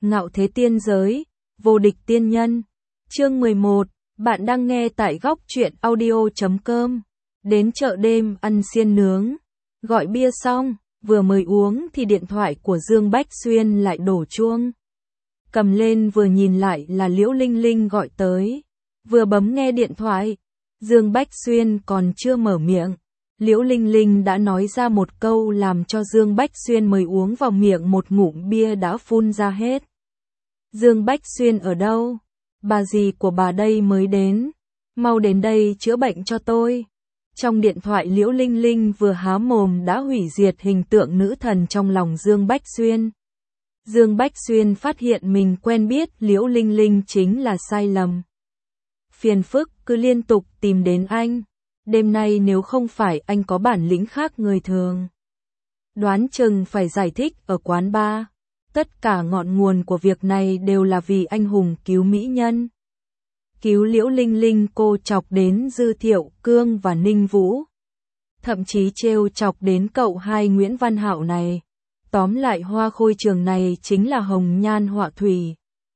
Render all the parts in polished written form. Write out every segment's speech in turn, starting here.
Ngạo thế tiên giới, vô địch tiên nhân. Chương 11, bạn đang nghe tại góc truyện audio.com. Đến chợ đêm ăn xiên nướng, gọi bia xong, vừa mới uống thì điện thoại của Dương Bách Xuyên lại đổ chuông. Cầm lên vừa nhìn lại là Liễu Linh Linh gọi tới. Vừa bấm nghe điện thoại, Dương Bách Xuyên còn chưa mở miệng. Liễu Linh Linh đã nói ra một câu làm cho Dương Bách Xuyên mới uống vào miệng một ngụm bia đã phun ra hết. Dương Bách Xuyên ở đâu? Bà dì của bà đây mới đến. Mau đến đây chữa bệnh cho tôi. Trong điện thoại Liễu Linh Linh vừa há mồm đã hủy diệt hình tượng nữ thần trong lòng Dương Bách Xuyên. Dương Bách Xuyên phát hiện mình quen biết Liễu Linh Linh chính là sai lầm. Phiền phức cứ liên tục tìm đến anh. Đêm nay nếu không phải anh có bản lĩnh khác người thường, đoán chừng phải giải thích ở quán bar. Tất cả ngọn nguồn của việc này đều là vì anh hùng cứu mỹ nhân. Cứu Liễu Linh Linh cô chọc đến Dư Thiệu Cương và Ninh Vũ. Thậm chí trêu chọc đến cậu hai Nguyễn Văn Hạo này. Tóm lại hoa khôi trường này chính là hồng nhan họa thủy.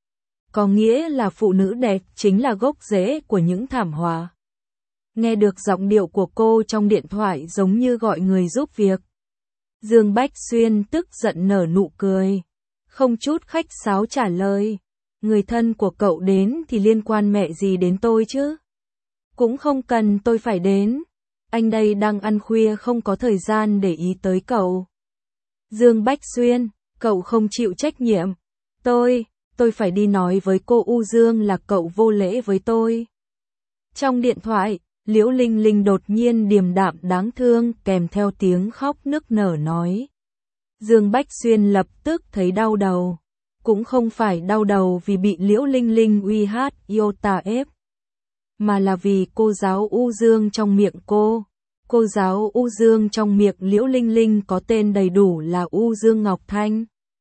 Có nghĩa là phụ nữ đẹp chính là gốc rễ của những thảm họa. Nghe được giọng điệu của cô trong điện thoại giống như gọi người giúp việc. Dương Bách Xuyên tức giận nở nụ cười. Không chút khách sáo trả lời. Người thân của cậu đến thì liên quan mẹ gì đến tôi chứ? Cũng không cần tôi phải đến. Anh đây đang ăn khuya không có thời gian để ý tới cậu. Dương Bách Xuyên, cậu không chịu trách nhiệm. Tôi phải đi nói với cô U Dương là cậu vô lễ với tôi. Trong điện thoại, Liễu Linh Linh đột nhiên điềm đạm đáng thương kèm theo tiếng khóc nức nở nói. Dương Bách Xuyên lập tức thấy đau đầu. Cũng không phải đau đầu vì bị Liễu Linh Linh uy hát iota ép, mà là vì cô giáo U Dương trong miệng cô. Cô giáo U Dương trong miệng Liễu Linh Linh có tên đầy đủ là U Dương Ngọc Thanh.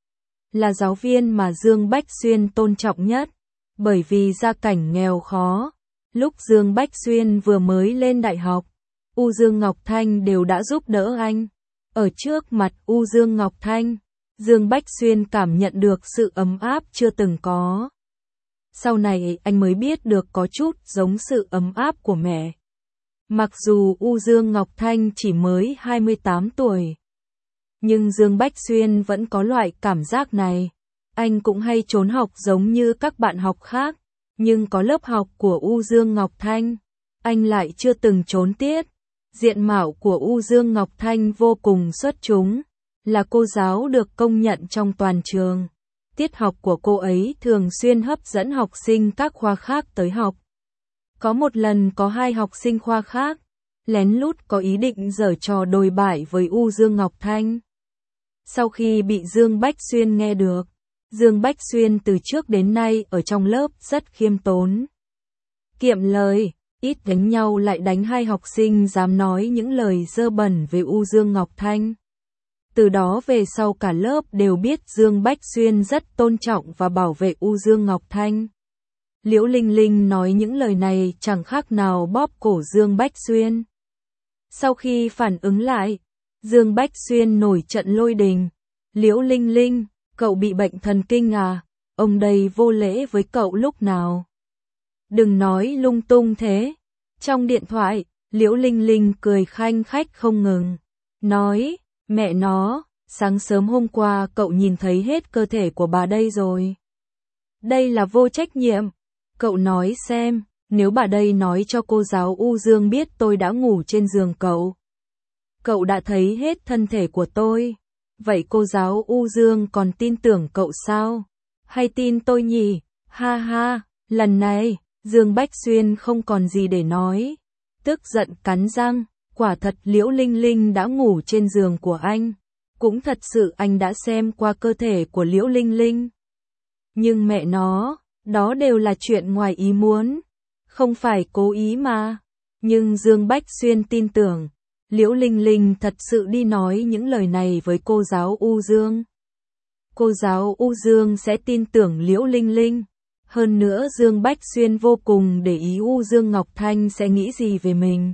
Là giáo viên mà Dương Bách Xuyên tôn trọng nhất, bởi vì gia cảnh nghèo khó. Lúc Dương Bách Xuyên vừa mới lên đại học, U Dương Ngọc Thanh đều đã giúp đỡ anh. Ở trước mặt U Dương Ngọc Thanh, Dương Bách Xuyên cảm nhận được sự ấm áp chưa từng có. Sau này anh mới biết được có chút giống sự ấm áp của mẹ. Mặc dù U Dương Ngọc Thanh chỉ mới 28 tuổi, nhưng Dương Bách Xuyên vẫn có loại cảm giác này. Anh cũng hay trốn học giống như các bạn học khác, nhưng có lớp học của U Dương Ngọc Thanh, anh lại chưa từng trốn tiết. Diện mạo của U Dương Ngọc Thanh vô cùng xuất chúng, là cô giáo được công nhận trong toàn trường. Tiết học của cô ấy thường xuyên hấp dẫn học sinh các khoa khác tới học. Có một lần có hai học sinh khoa khác lén lút có ý định giở trò đồi bại với U Dương Ngọc Thanh. Sau khi bị Dương Bách Xuyên nghe được, Dương Bách Xuyên từ trước đến nay ở trong lớp rất khiêm tốn, kiệm lời, ít đánh nhau lại đánh hai học sinh dám nói những lời dơ bẩn về U Dương Ngọc Thanh. Từ đó về sau cả lớp đều biết Dương Bách Xuyên rất tôn trọng và bảo vệ U Dương Ngọc Thanh. Liễu Linh Linh nói những lời này chẳng khác nào bóp cổ Dương Bách Xuyên. Sau khi phản ứng lại, Dương Bách Xuyên nổi trận lôi đình. Liễu Linh Linh, cậu bị bệnh thần kinh à? Ông đây vô lễ với cậu lúc nào? Đừng nói lung tung thế. Trong điện thoại, Liễu Linh Linh cười khanh khách không ngừng. Nói, mẹ nó, sáng sớm hôm qua cậu nhìn thấy hết cơ thể của bà đây rồi. Đây là vô trách nhiệm. Cậu nói xem, nếu bà đây nói cho cô giáo U Dương biết tôi đã ngủ trên giường cậu. Cậu đã thấy hết thân thể của tôi. Vậy cô giáo U Dương còn tin tưởng cậu sao? Hay tin tôi nhỉ? Ha ha, lần này, Dương Bách Xuyên không còn gì để nói. Tức giận cắn răng, quả thật Liễu Linh Linh đã ngủ trên giường của anh. Cũng thật sự anh đã xem qua cơ thể của Liễu Linh Linh. Nhưng mẹ nó, đó đều là chuyện ngoài ý muốn. Không phải cố ý mà. Nhưng Dương Bách Xuyên tin tưởng Liễu Linh Linh thật sự đi nói những lời này với cô giáo U Dương. Cô giáo U Dương sẽ tin tưởng Liễu Linh Linh. Hơn nữa Dương Bách Xuyên vô cùng để ý U Dương Ngọc Thanh sẽ nghĩ gì về mình.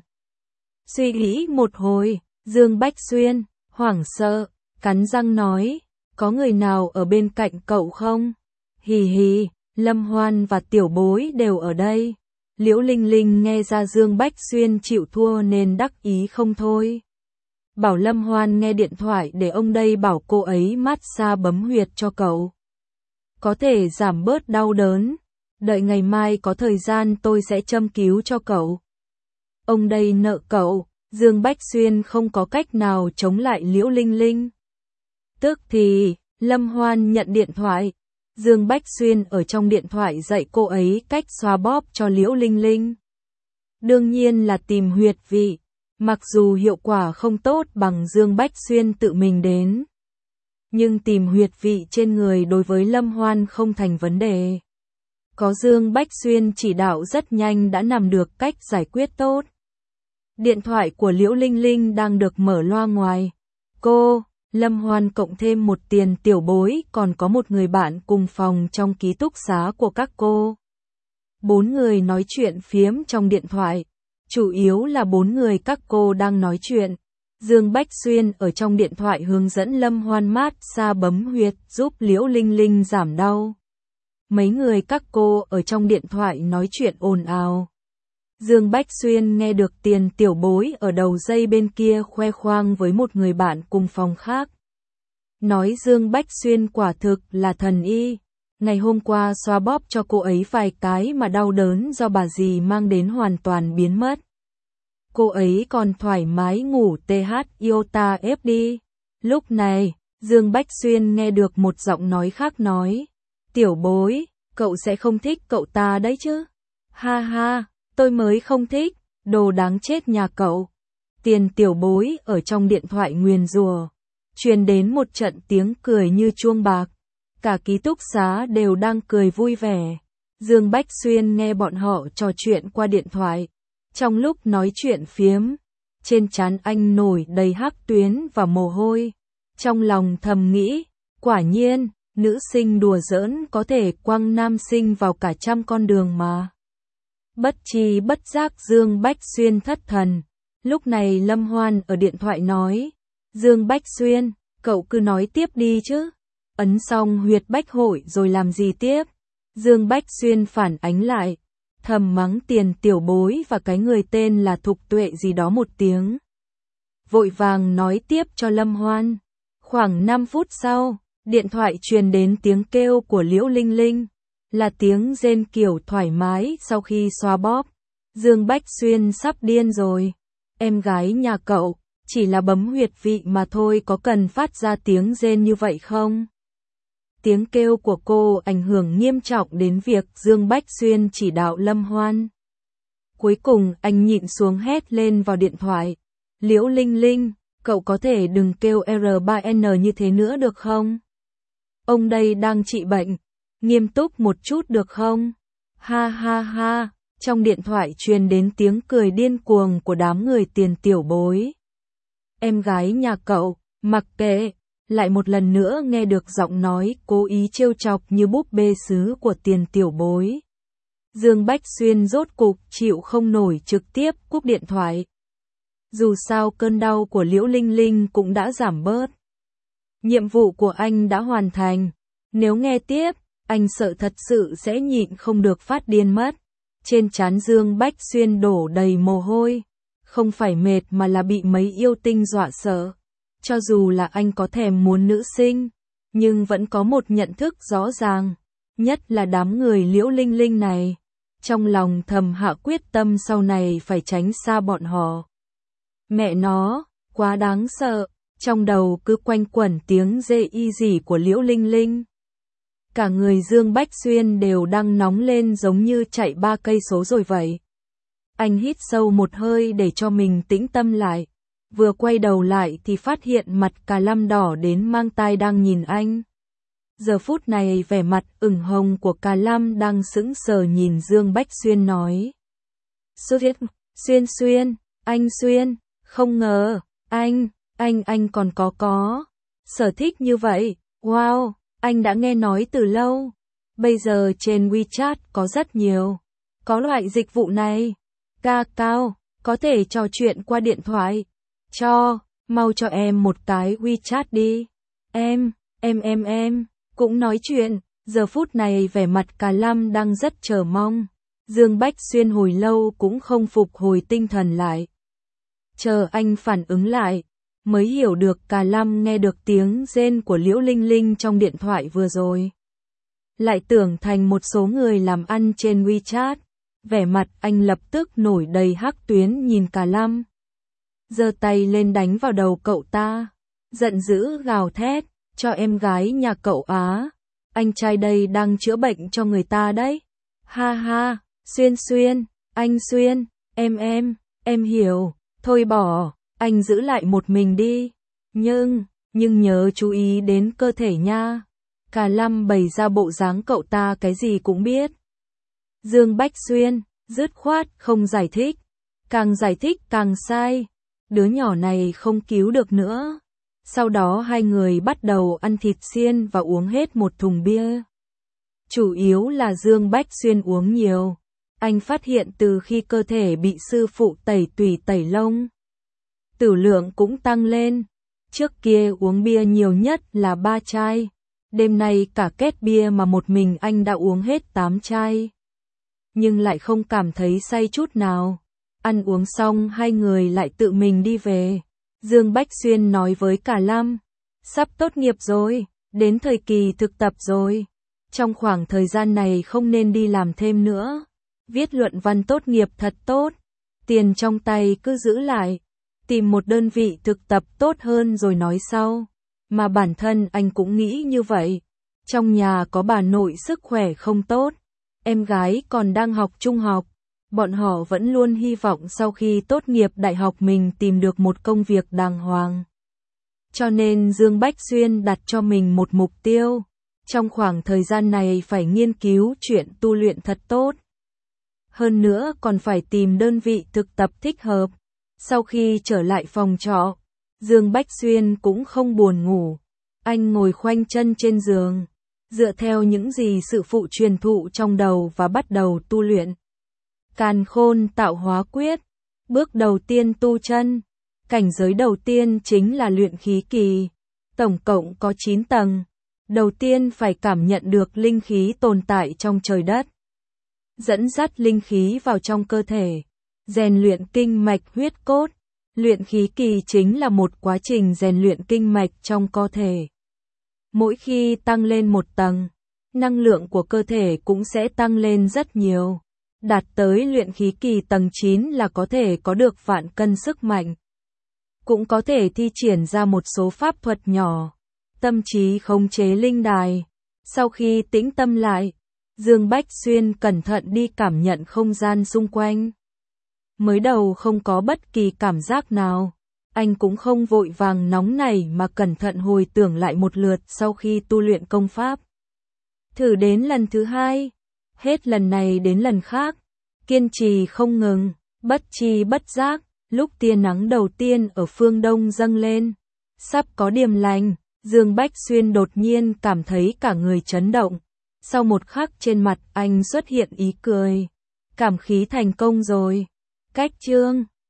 Suy nghĩ một hồi, Dương Bách Xuyên, hoảng sợ, cắn răng nói, có người nào ở bên cạnh cậu không? Hì hì, Lâm Hoan và Tiểu Bối đều ở đây. Liễu Linh Linh nghe ra Dương Bách Xuyên chịu thua nên đắc ý không thôi. Bảo Lâm Hoan nghe điện thoại để ông đây bảo cô ấy massage bấm huyệt cho cậu. Có thể giảm bớt đau đớn. Đợi ngày mai có thời gian tôi sẽ châm cứu cho cậu. Ông đây nợ cậu. Dương Bách Xuyên không có cách nào chống lại Liễu Linh Linh. Tức thì, Lâm Hoan nhận điện thoại. Dương Bách Xuyên ở trong điện thoại dạy cô ấy cách xoa bóp cho Liễu Linh Linh. Đương nhiên là tìm huyệt vị. Mặc dù hiệu quả không tốt bằng Dương Bách Xuyên tự mình đến. Nhưng tìm huyệt vị trên người đối với Lâm Hoan không thành vấn đề. Có Dương Bách Xuyên chỉ đạo rất nhanh đã nằm được cách giải quyết tốt. Điện thoại của Liễu Linh Linh đang được mở loa ngoài. Cô, Lâm Hoan cộng thêm một Tiền Tiểu Bối còn có một người bạn cùng phòng trong ký túc xá của các cô. 4 người nói chuyện phiếm trong điện thoại. Chủ yếu là 4 người các cô đang nói chuyện. Dương Bách Xuyên ở trong điện thoại hướng dẫn Lâm Hoan massage bấm huyệt giúp Liễu Linh Linh giảm đau. Mấy người các cô ở trong điện thoại nói chuyện ồn ào. Dương Bách Xuyên nghe được Tiền Tiểu Bối ở đầu dây bên kia khoe khoang với một người bạn cùng phòng khác. Nói Dương Bách Xuyên quả thực là thần y. Ngày hôm qua xoa bóp cho cô ấy vài cái mà đau đớn do bà dì mang đến hoàn toàn biến mất. Cô ấy còn thoải mái ngủ TH iota FD. Lúc này, Dương Bách Xuyên nghe được một giọng nói khác nói. Tiểu Bối, cậu sẽ không thích cậu ta đấy chứ? Ha ha, tôi mới không thích, đồ đáng chết nhà cậu. Tiền Tiểu Bối ở trong điện thoại nguyền rủa. Truyền đến một trận tiếng cười như chuông bạc. Cả ký túc xá đều đang cười vui vẻ. Dương Bách Xuyên nghe bọn họ trò chuyện qua điện thoại. Trong lúc nói chuyện phiếm, trên trán anh nổi đầy hắc tuyến và mồ hôi. Trong lòng thầm nghĩ, quả nhiên, nữ sinh đùa giỡn có thể quăng nam sinh vào cả trăm con đường mà. Bất tri bất giác Dương Bách Xuyên thất thần. Lúc này Lâm Hoan ở điện thoại nói, Dương Bách Xuyên, cậu cứ nói tiếp đi chứ. Ấn xong huyệt bách hội rồi làm gì tiếp? Dương Bách Xuyên phản ánh lại, thầm mắng Tiền Tiểu Bối và cái người tên là Thục Tuệ gì đó một tiếng. Vội vàng nói tiếp cho Lâm Hoan. Khoảng 5 phút sau, điện thoại truyền đến tiếng kêu của Liễu Linh Linh. Là tiếng rên kiểu thoải mái sau khi xoa bóp. Dương Bách Xuyên sắp điên rồi. Em gái nhà cậu, chỉ là bấm huyệt vị mà thôi, có cần phát ra tiếng rên như vậy không? Tiếng kêu của cô ảnh hưởng nghiêm trọng đến việc Dương Bách Xuyên chỉ đạo Lâm Hoan. Cuối cùng anh nhịn xuống hét lên vào điện thoại. Liễu Linh Linh, cậu có thể đừng kêu R3N như thế nữa được không? Ông đây đang trị bệnh. Nghiêm túc một chút được không? Ha ha ha, trong điện thoại truyền đến tiếng cười điên cuồng của đám người Tiền Tiểu Bối. Em gái nhà cậu, mặc kệ, lại một lần nữa nghe được giọng nói cố ý trêu chọc như búp bê sứ của Tiền Tiểu Bối. Dương Bách Xuyên rốt cục chịu không nổi trực tiếp cúp điện thoại. Dù sao cơn đau của Liễu Linh Linh cũng đã giảm bớt. Nhiệm vụ của anh đã hoàn thành. Nếu nghe tiếp, anh sợ thật sự sẽ nhịn không được phát điên mất. Trên trán Dương Bách Xuyên đổ đầy mồ hôi. Không phải mệt mà là bị mấy yêu tinh dọa sợ. Cho dù là anh có thèm muốn nữ sinh, nhưng vẫn có một nhận thức rõ ràng. Nhất là đám người Liễu Linh Linh này. Trong lòng thầm hạ quyết tâm sau này phải tránh xa bọn họ. Mẹ nó, quá đáng sợ. Trong đầu cứ quanh quẩn tiếng dê y dỉ của Liễu Linh Linh. Cả người Dương Bách Xuyên đều đang nóng lên giống như chạy 3 cây số rồi vậy. Anh hít sâu một hơi để cho mình tĩnh tâm lại. Vừa quay đầu lại thì phát hiện mặt Cà Lam đỏ đến mang tai đang nhìn anh. Giờ phút này vẻ mặt ửng hồng của Cà Lam đang sững sờ nhìn Dương Bách Xuyên nói. Xuyên, anh Xuyên, không ngờ, anh còn có sở thích như vậy, wow, anh đã nghe nói từ lâu. Bây giờ trên WeChat có rất nhiều, có loại dịch vụ này. Cao, có thể trò chuyện qua điện thoại. Mau cho em một cái WeChat đi. Em cũng nói chuyện, Giờ phút này vẻ mặt Cả Lâm đang rất chờ mong. Dương Bách Xuyên hồi lâu cũng không phục hồi tinh thần lại. Chờ anh phản ứng lại, mới hiểu được Cả Lâm nghe được tiếng rên của Liễu Linh Linh trong điện thoại vừa rồi. Lại tưởng thành một số người làm ăn trên WeChat. Vẻ mặt anh lập tức nổi đầy hắc tuyến nhìn Cả Lâm. Giơ tay lên đánh vào đầu cậu ta. Giận dữ gào thét, cho em gái nhà cậu á. Anh trai đây đang chữa bệnh cho người ta đấy. Ha ha, Xuyên, anh Xuyên, em hiểu. Thôi bỏ, anh giữ lại một mình đi. Nhưng nhớ chú ý đến cơ thể nha. Cả Lâm bày ra bộ dáng cậu ta cái gì cũng biết. Dương Bách Xuyên, dứt khoát, không giải thích. Càng giải thích càng sai. Đứa nhỏ này không cứu được nữa. Sau đó hai người bắt đầu ăn thịt xiên và uống hết một thùng bia. Chủ yếu là Dương Bách Xuyên uống nhiều. Anh phát hiện từ khi cơ thể bị sư phụ tẩy tủy tẩy lông, tử lượng cũng tăng lên. Trước kia uống bia nhiều nhất là 3 chai. Đêm nay cả két bia mà một mình anh đã uống hết 8 chai. Nhưng lại không cảm thấy say chút nào. Ăn uống xong hai người lại tự mình đi về. Dương Bách Xuyên nói với Cả Lâm, sắp tốt nghiệp rồi, đến thời kỳ thực tập rồi. Trong khoảng thời gian này không nên đi làm thêm nữa. Viết luận văn tốt nghiệp thật tốt. Tiền trong tay cứ giữ lại. Tìm một đơn vị thực tập tốt hơn rồi nói sau. Mà bản thân anh cũng nghĩ như vậy. Trong nhà có bà nội sức khỏe không tốt. Em gái còn đang học trung học. Bọn họ vẫn luôn hy vọng sau khi tốt nghiệp đại học mình tìm được một công việc đàng hoàng. Cho nên Dương Bách Xuyên đặt cho mình một mục tiêu. Trong khoảng thời gian này phải nghiên cứu chuyện tu luyện thật tốt. Hơn nữa còn phải tìm đơn vị thực tập thích hợp. Sau khi trở lại phòng trọ, Dương Bách Xuyên cũng không buồn ngủ. Anh ngồi khoanh chân trên giường, dựa theo những gì sư phụ truyền thụ trong đầu và bắt đầu tu luyện. Càn Khôn Tạo Hóa Quyết. Bước đầu tiên tu chân. Cảnh giới đầu tiên chính là luyện khí kỳ. Tổng cộng có 9 tầng. Đầu tiên phải cảm nhận được linh khí tồn tại trong trời đất. Dẫn dắt linh khí vào trong cơ thể. Rèn luyện kinh mạch huyết cốt. Luyện khí kỳ chính là một quá trình rèn luyện kinh mạch trong cơ thể. Mỗi khi tăng lên một tầng, năng lượng của cơ thể cũng sẽ tăng lên rất nhiều. Đạt tới luyện khí kỳ tầng 9 là có thể có được vạn cân sức mạnh. Cũng có thể thi triển ra một số pháp thuật nhỏ. Tâm trí khống chế linh đài. Sau khi tĩnh tâm lại, Dương Bách Xuyên cẩn thận đi cảm nhận không gian xung quanh. Mới đầu không có bất kỳ cảm giác nào. Anh cũng không vội vàng nóng nảy mà cẩn thận hồi tưởng lại một lượt sau khi tu luyện công pháp. Thử đến lần thứ 2. Hết lần này đến lần khác. Kiên trì không ngừng. Bất tri bất giác. Lúc tia nắng đầu tiên ở phương Đông dâng lên. Sắp có điềm lành. Dương Bách Xuyên đột nhiên cảm thấy cả người chấn động. Sau một khắc trên mặt anh xuất hiện ý cười. Cảm khí thành công rồi. Cách chương